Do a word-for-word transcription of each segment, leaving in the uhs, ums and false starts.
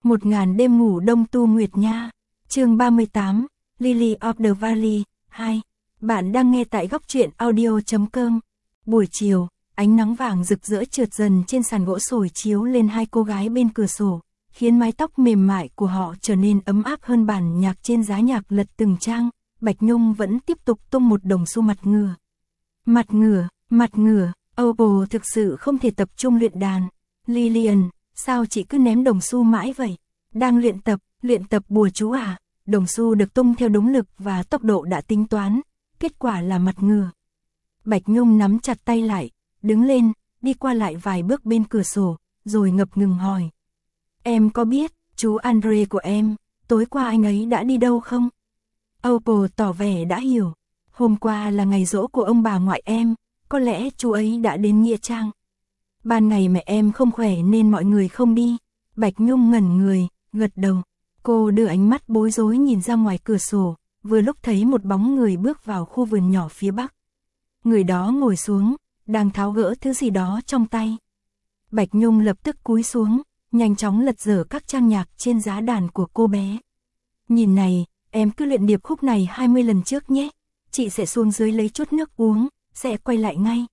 Một ngàn đêm ngủ đông tu nguyệt nha. Chương ba mươi tám, Lily of the Valley hai. Bạn đang nghe tại góc truyện audio chấm com. Buổi chiều, ánh nắng vàng rực rỡ trượt dần trên sàn gỗ sồi chiếu lên hai cô gái bên cửa sổ, khiến mái tóc mềm mại của họ trở nên ấm áp hơn bản nhạc trên giá nhạc lật từng trang. Bạch Nhung vẫn tiếp tục tung một đồng xu mặt ngửa. Mặt ngửa, mặt ngửa, Opal thực sự không thể tập trung luyện đàn. Lillian, sao chị cứ ném đồng xu mãi vậy? Đang luyện tập, luyện tập bùa chú à? Đồng xu được tung theo đúng lực và tốc độ đã tính toán, kết quả là mặt ngửa. Bạch Nhung nắm chặt tay lại, đứng lên, đi qua lại vài bước bên cửa sổ, rồi ngập ngừng hỏi. Em có biết, chú Andre của em, tối qua anh ấy đã đi đâu không? Opal tỏ vẻ đã hiểu. Hôm qua là ngày giỗ của ông bà ngoại em, có lẽ chú ấy đã đến Nghĩa Trang. Ban ngày mẹ em không khỏe nên mọi người không đi. Bạch Nhung ngẩn người, gật đầu. Cô đưa ánh mắt bối rối nhìn ra ngoài cửa sổ, vừa lúc thấy một bóng người bước vào khu vườn nhỏ phía bắc. Người đó ngồi xuống, đang tháo gỡ thứ gì đó trong tay. Bạch Nhung lập tức cúi xuống, nhanh chóng lật dở các trang nhạc trên giá đàn của cô bé. Nhìn này, em cứ luyện điệp khúc này hai mươi lần trước nhé. Chị sẽ xuống dưới lấy chút nước uống, sẽ quay lại ngay.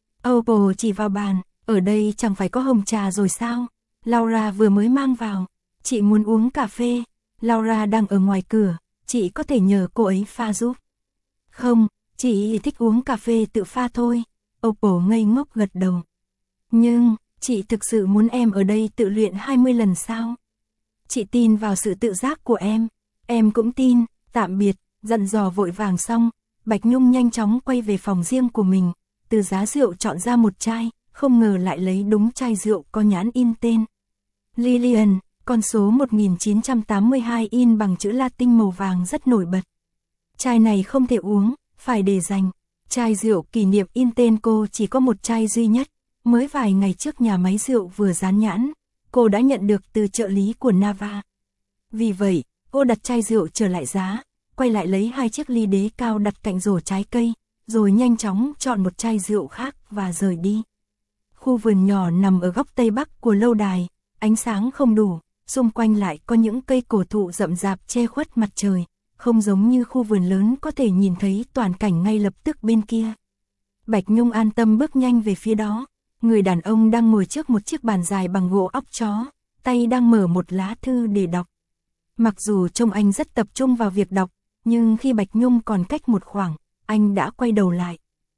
Opal chỉ vào bàn, ở đây chẳng phải có hồng trà rồi sao? Laura vừa mới mang vào. Chị muốn uống cà phê. Laura đang ở ngoài cửa, chị có thể nhờ cô ấy pha giúp. Không, chị thích uống cà phê tự pha thôi. Opal ngây ngốc gật đầu. Nhưng, chị thực sự muốn em ở đây tự luyện hai mươi lần sao? Chị tin vào sự tự giác của em. Em cũng tin. Tạm biệt. Dặn dò vội vàng xong, Bạch Nhung nhanh chóng quay về phòng riêng của mình, từ giá rượu chọn ra một chai, không ngờ lại lấy đúng chai rượu có nhãn in tên. Lillian, con số một nghìn chín trăm tám mươi hai in bằng chữ Latin màu vàng rất nổi bật. Chai này không thể uống, phải để dành. Chai rượu kỷ niệm in tên cô chỉ có một chai duy nhất, mới vài ngày trước nhà máy rượu vừa dán nhãn, cô đã nhận được từ trợ lý của Nava. Vì vậy, cô đặt chai rượu trở lại giá, quay lại lấy hai chiếc ly đế cao đặt cạnh rổ trái cây, rồi nhanh chóng chọn một chai rượu khác và rời đi. Khu vườn nhỏ nằm ở góc tây bắc của lâu đài, ánh sáng không đủ, xung quanh lại có những cây cổ thụ rậm rạp che khuất mặt trời, không giống như khu vườn lớn có thể nhìn thấy toàn cảnh ngay lập tức bên kia. Bạch Nhung an tâm bước nhanh về phía đó, người đàn ông đang ngồi trước một chiếc bàn dài bằng gỗ óc chó, tay đang mở một lá thư để đọc. Mặc dù trông anh rất tập trung vào việc đọc, nhưng khi Bạch Nhung còn cách một khoảng, anh đã quay đầu lại.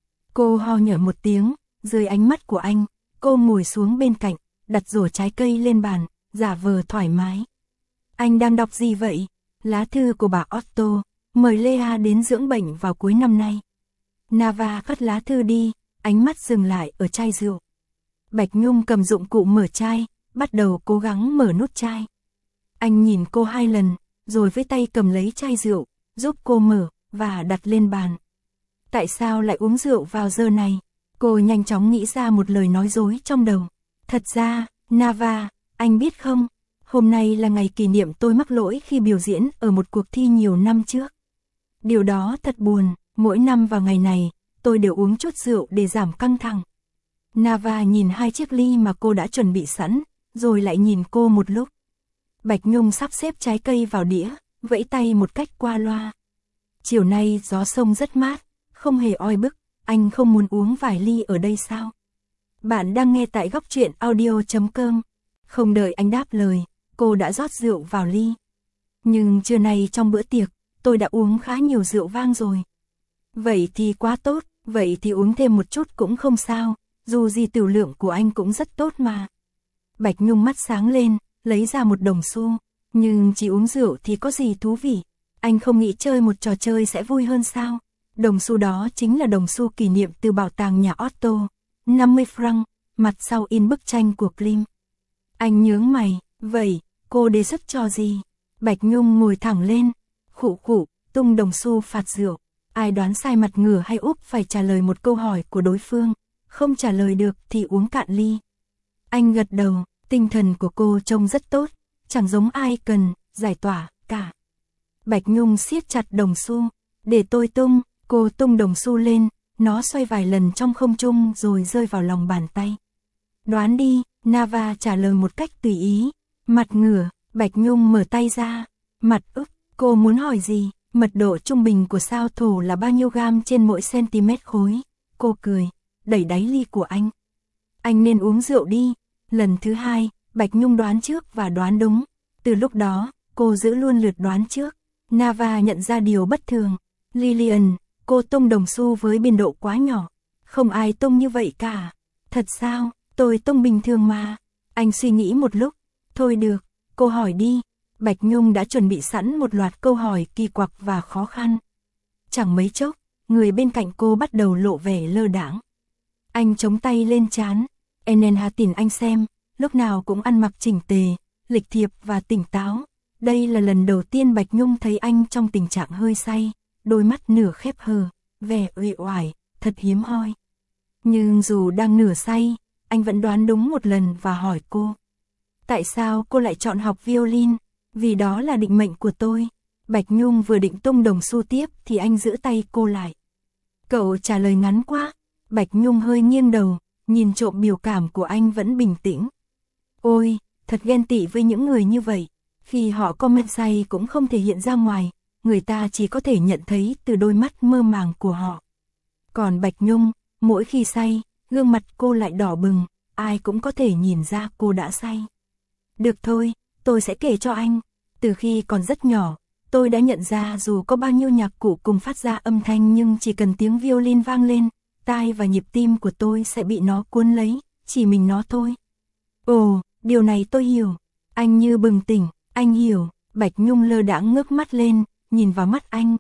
Cô ho nhở một tiếng, dưới ánh mắt của anh, cô ngồi xuống bên cạnh, đặt rổ trái cây lên bàn, giả vờ thoải mái. Anh đang đọc gì vậy? Lá thư của bà Otto, mời Lea đến dưỡng bệnh vào cuối năm nay. Nava cất lá thư đi, ánh mắt dừng lại ở chai rượu. Bạch Nhung cầm dụng cụ mở chai, bắt đầu cố gắng mở nút chai. Anh nhìn cô hai lần, rồi với tay cầm lấy chai rượu, giúp cô mở, và đặt lên bàn. Tại sao lại uống rượu vào giờ này? Cô nhanh chóng nghĩ ra một lời nói dối trong đầu. Thật ra, Nava, anh biết không, hôm nay là ngày kỷ niệm tôi mắc lỗi khi biểu diễn ở một cuộc thi nhiều năm trước. Điều đó thật buồn, mỗi năm vào ngày này, tôi đều uống chút rượu để giảm căng thẳng. Nava nhìn hai chiếc ly mà cô đã chuẩn bị sẵn, rồi lại nhìn cô một lúc. Bạch Nhung sắp xếp trái cây vào đĩa, vẫy tay một cách qua loa. Chiều nay gió sông rất mát, không hề oi bức, anh không muốn uống vài ly ở đây sao? Bạn đang nghe tại góc truyện audio chấm com. Không đợi anh đáp lời, cô đã rót rượu vào ly. Nhưng trưa nay trong bữa tiệc, tôi đã uống khá nhiều rượu vang rồi. Vậy thì quá tốt, vậy thì uống thêm một chút cũng không sao, dù gì tiểu lượng của anh cũng rất tốt mà. Bạch Nhung mắt sáng lên, lấy ra một đồng xu, nhưng chỉ uống rượu thì có gì thú vị, anh không nghĩ chơi một trò chơi sẽ vui hơn sao? Đồng xu đó chính là đồng xu kỷ niệm từ bảo tàng nhà Otto, năm mươi franc, mặt sau in bức tranh của Klim. Anh nhướng mày, vậy, cô đề xuất trò gì? Bạch Nhung ngồi thẳng lên, khụ khụ, tung đồng xu phạt rượu. Ai đoán sai mặt ngửa hay úp phải trả lời một câu hỏi của đối phương, không trả lời được thì uống cạn ly. Anh gật đầu, tinh thần của cô trông rất tốt, chẳng giống ai cần giải tỏa cả. Bạch Nhung siết chặt đồng xu, để tôi tung, cô tung đồng xu lên, nó xoay vài lần trong không trung rồi rơi vào lòng bàn tay. Đoán đi, Nava trả lời một cách tùy ý, mặt ngửa, Bạch Nhung mở tay ra, mặt ức, cô muốn hỏi gì, mật độ trung bình của sao thổ là bao nhiêu gam trên mỗi cm khối. Cô cười, đẩy đáy ly của anh. Anh nên uống rượu đi. Lần thứ hai, Bạch Nhung đoán trước và đoán đúng. Từ lúc đó, cô giữ luôn lượt đoán trước. Nava nhận ra điều bất thường. Lillian, cô tung đồng xu với biên độ quá nhỏ. Không ai tung như vậy cả. Thật sao, tôi tung bình thường mà. Anh suy nghĩ một lúc. Thôi được, cô hỏi đi. Bạch Nhung đã chuẩn bị sẵn một loạt câu hỏi kỳ quặc và khó khăn. Chẳng mấy chốc, người bên cạnh cô bắt đầu lộ vẻ lơ đãng. Anh chống tay lên trán. Enenha tìm anh xem, lúc nào cũng ăn mặc chỉnh tề, lịch thiệp và tỉnh táo. Đây là lần đầu tiên Bạch Nhung thấy anh trong tình trạng hơi say, đôi mắt nửa khép hờ, vẻ uể oải, thật hiếm hoi. Nhưng dù đang nửa say, anh vẫn đoán đúng một lần và hỏi cô. Tại sao cô lại chọn học violin? Vì đó là định mệnh của tôi. Bạch Nhung vừa định tung đồng xu tiếp thì anh giữ tay cô lại. Cậu trả lời ngắn quá. Bạch Nhung hơi nghiêng đầu, nhìn trộm biểu cảm của anh vẫn bình tĩnh. Ôi, thật ghen tị với những người như vậy. Khi họ comment say cũng không thể hiện ra ngoài, người ta chỉ có thể nhận thấy từ đôi mắt mơ màng của họ. Còn Bạch Nhung, mỗi khi say, gương mặt cô lại đỏ bừng, ai cũng có thể nhìn ra cô đã say. Được thôi, tôi sẽ kể cho anh. Từ khi còn rất nhỏ, tôi đã nhận ra dù có bao nhiêu nhạc cụ cùng phát ra âm thanh nhưng chỉ cần tiếng violin vang lên, tai và nhịp tim của tôi sẽ bị nó cuốn lấy, chỉ mình nó thôi. Ồ, điều này tôi hiểu. Anh như bừng tỉnh, anh hiểu. Bạch Nhung lơ đãng ngước mắt lên, nhìn vào mắt anh.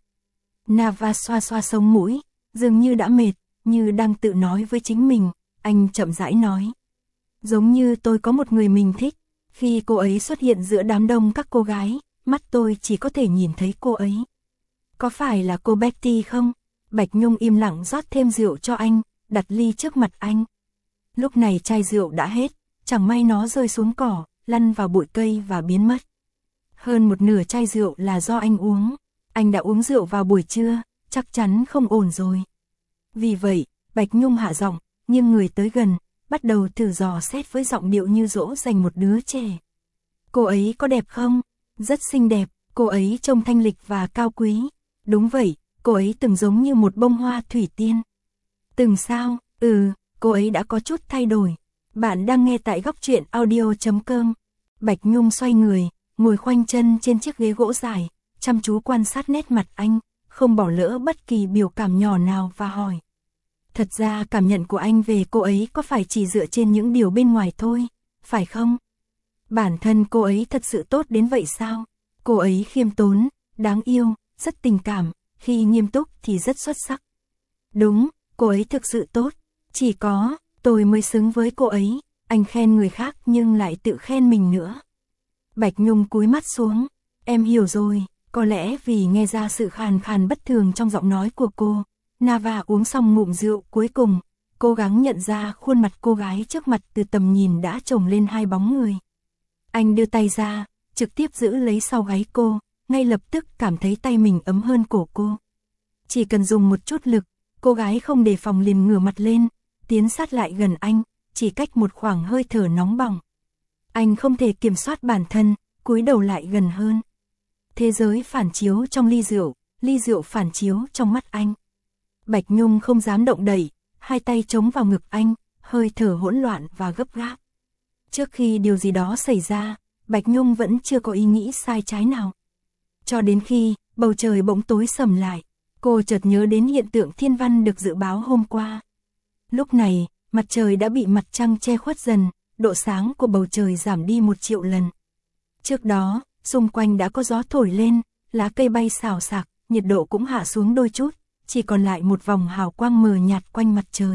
Nava xoa xoa sống mũi, dường như đã mệt, như đang tự nói với chính mình. Anh chậm rãi nói. Giống như tôi có một người mình thích. Khi cô ấy xuất hiện giữa đám đông các cô gái, mắt tôi chỉ có thể nhìn thấy cô ấy. Có phải là cô Betty không? Bạch Nhung im lặng rót thêm rượu cho anh, đặt ly trước mặt anh. Lúc này chai rượu đã hết, chẳng may nó rơi xuống cỏ, lăn vào bụi cây và biến mất. Hơn một nửa chai rượu là do anh uống. Anh đã uống rượu vào buổi trưa, chắc chắn không ổn rồi. Vì vậy, Bạch Nhung hạ giọng, nhưng người tới gần, bắt đầu thử dò xét với giọng điệu như dỗ dành một đứa trẻ. Cô ấy có đẹp không? Rất xinh đẹp, cô ấy trông thanh lịch và cao quý. Đúng vậy, cô ấy từng giống như một bông hoa thủy tiên. Từng sao? Ừ, cô ấy đã có chút thay đổi. Bạn đang nghe tại góc truyện audio chấm com. Bạch Nhung xoay người, ngồi khoanh chân trên chiếc ghế gỗ dài, chăm chú quan sát nét mặt anh, không bỏ lỡ bất kỳ biểu cảm nhỏ nào và hỏi. Thật ra cảm nhận của anh về cô ấy có phải chỉ dựa trên những điều bên ngoài thôi, phải không? Bản thân cô ấy thật sự tốt đến vậy sao? Cô ấy khiêm tốn, đáng yêu, rất tình cảm, khi nghiêm túc thì rất xuất sắc. Đúng, cô ấy thực sự tốt, chỉ có tôi mới xứng với cô ấy. Anh khen người khác nhưng lại tự khen mình nữa. Bạch Nhung cúi mắt xuống, em hiểu rồi, có lẽ vì nghe ra sự khàn khàn bất thường trong giọng nói của cô. Nava uống xong ngụm rượu cuối cùng, cố gắng nhận ra khuôn mặt cô gái trước mặt từ tầm nhìn đã chồng lên hai bóng người. Anh đưa tay ra, trực tiếp giữ lấy sau gáy cô, ngay lập tức cảm thấy tay mình ấm hơn cổ cô. Chỉ cần dùng một chút lực, cô gái không đề phòng liền ngửa mặt lên, tiến sát lại gần anh, chỉ cách một khoảng hơi thở nóng bỏng. Anh không thể kiểm soát bản thân, cúi đầu lại gần hơn. Thế giới phản chiếu trong ly rượu, ly rượu phản chiếu trong mắt anh. Bạch Nhung không dám động đậy, hai tay chống vào ngực anh, hơi thở hỗn loạn và gấp gáp. Trước khi điều gì đó xảy ra, Bạch Nhung vẫn chưa có ý nghĩ sai trái nào. Cho đến khi, bầu trời bỗng tối sầm lại, cô chợt nhớ đến hiện tượng thiên văn được dự báo hôm qua. Lúc này, mặt trời đã bị mặt trăng che khuất dần, độ sáng của bầu trời giảm đi một triệu lần. Trước đó, xung quanh đã có gió thổi lên, lá cây bay xào xạc, nhiệt độ cũng hạ xuống đôi chút, chỉ còn lại một vòng hào quang mờ nhạt quanh mặt trời.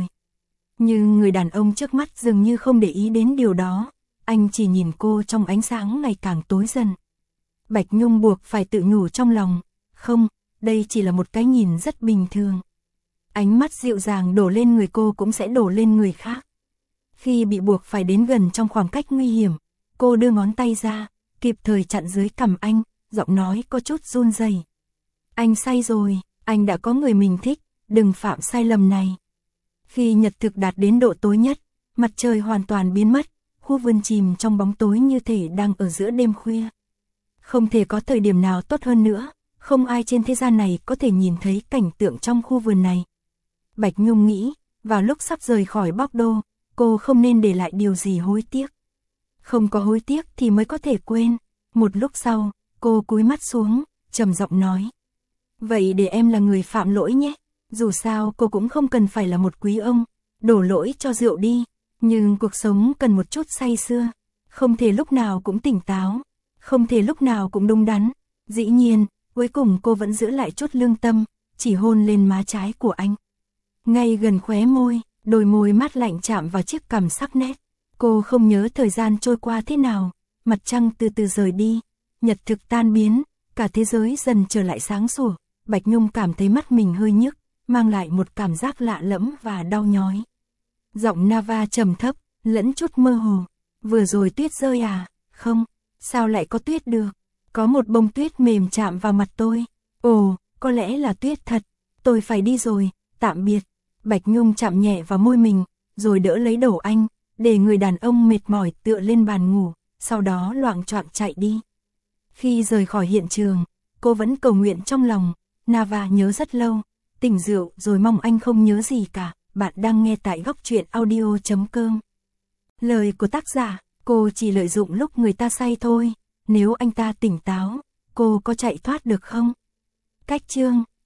Nhưng người đàn ông trước mắt dường như không để ý đến điều đó, anh chỉ nhìn cô trong ánh sáng ngày càng tối dần. Bạch Nhung buộc phải tự nhủ trong lòng, không, đây chỉ là một cái nhìn rất bình thường. Ánh mắt dịu dàng đổ lên người cô cũng sẽ đổ lên người khác. Khi bị buộc phải đến gần trong khoảng cách nguy hiểm, cô đưa ngón tay ra, kịp thời chặn dưới cằm anh, giọng nói có chút run rẩy. Anh say rồi, anh đã có người mình thích, đừng phạm sai lầm này. Khi nhật thực đạt đến độ tối nhất, mặt trời hoàn toàn biến mất, khu vườn chìm trong bóng tối như thể đang ở giữa đêm khuya. Không thể có thời điểm nào tốt hơn nữa, không ai trên thế gian này có thể nhìn thấy cảnh tượng trong khu vườn này. Bạch Nhung nghĩ, vào lúc sắp rời khỏi Bordeaux, cô không nên để lại điều gì hối tiếc. Không có hối tiếc thì mới có thể quên. Một lúc sau, cô cúi mắt xuống, trầm giọng nói. Vậy để em là người phạm lỗi nhé. Dù sao cô cũng không cần phải là một quý ông, đổ lỗi cho rượu đi. Nhưng cuộc sống cần một chút say sưa. Không thể lúc nào cũng tỉnh táo. Không thể lúc nào cũng đúng đắn. Dĩ nhiên, cuối cùng cô vẫn giữ lại chút lương tâm, chỉ hôn lên má trái của anh. Ngay gần khóe môi, đôi môi mát lạnh chạm vào chiếc cằm sắc nét. Cô không nhớ thời gian trôi qua thế nào, mặt trăng từ từ rời đi, nhật thực tan biến, cả thế giới dần trở lại sáng sủa. Bạch Nhung cảm thấy mắt mình hơi nhức, mang lại một cảm giác lạ lẫm và đau nhói. Giọng Nava trầm thấp, lẫn chút mơ hồ. Vừa rồi tuyết rơi à? Không, sao lại có tuyết được? Có một bông tuyết mềm chạm vào mặt tôi. Ồ, có lẽ là tuyết thật. Tôi phải đi rồi, tạm biệt. Bạch Nhung chạm nhẹ vào môi mình, rồi đỡ lấy đầu anh, để người đàn ông mệt mỏi tựa lên bàn ngủ, sau đó loạng choạng chạy đi. Khi rời khỏi hiện trường, cô vẫn cầu nguyện trong lòng. Nava nhớ rất lâu, tỉnh rượu rồi mong anh không nhớ gì cả. Bạn đang nghe tại góc truyện audio chấm com. Lời của tác giả, cô chỉ lợi dụng lúc người ta say thôi. Nếu anh ta tỉnh táo, cô có chạy thoát được không? Cách chương